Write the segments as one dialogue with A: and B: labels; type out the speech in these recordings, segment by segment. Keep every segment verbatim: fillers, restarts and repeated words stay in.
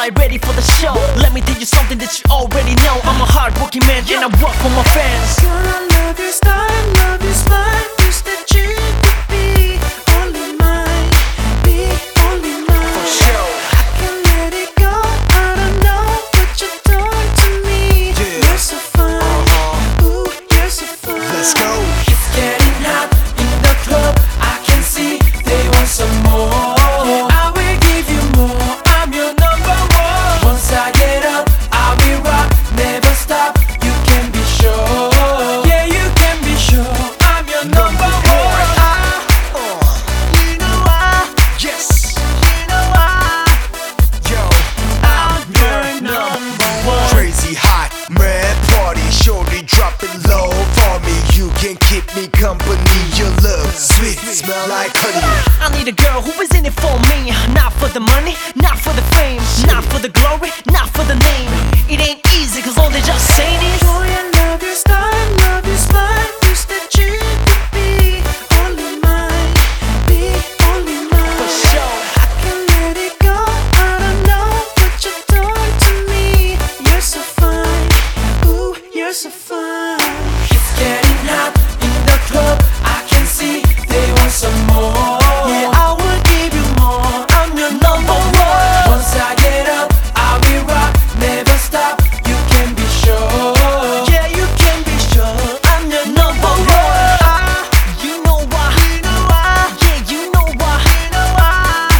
A: I ready for the show? Let me tell you something that you already know. I'm a hard-working man and I work for my fans.
B: Gonna love your style, love your smile. Wish that you could be only mine, be only mine.
A: For sure.
B: I can't let it go. I don't know what you're doing to me.
C: Yeah.
B: You're so fine,
C: Uh-huh.
B: ooh, you're so fine.
C: Let's go.
A: It's getting hot in the club. I can see they want some more. I will give you more. I'm your number one. Once I get up, I will rock, never stop. You can be sure. Yeah, you can be sure. I'm your number one. Ah,
C: Uh,
A: you know why?
C: yes.
A: You know why?
C: Yo,
A: I'm your number one.
C: crazy hot, mad party. Shorty drop it low for me. You can keep me company. Your love, sweet, smell like honey.
A: I need a girl who is in it for me. Not for the money, not for the fame, not for the glory, not for the name. It ain't easy cause all they just say is
B: Boy, I love your style, love your smile. Wish that you could be only mine, be only mine.
A: for sure.
B: I can't let it go. I don't know what you're doing to me. You're so fine, ooh, you're so fine.
A: It's getting hot in the club. I can see they want some more. Yeah, I will give you more. I'm your number one. Once I get up, I will rock, never stop. You can be sure. Yeah, you can be sure. I'm your number one. Ah, you know why? You know why? Yeah, you know why? You know why?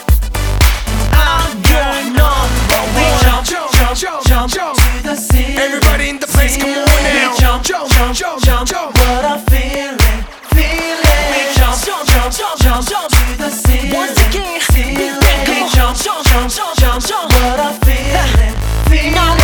A: I'm your number one. Jump, jump, jump, jump to the ceiling.
C: Everybody in the place, come on now.
A: Jump,
C: Jump,
A: jump,
C: jump,
A: jump,
C: jump.
A: What I'm feeling, feeling. We jump, jump, jump, jump, jump to the ceiling. Once again, big bang, come on. Jump, jump, jump, jump, jump. What I'm feeling, feeling.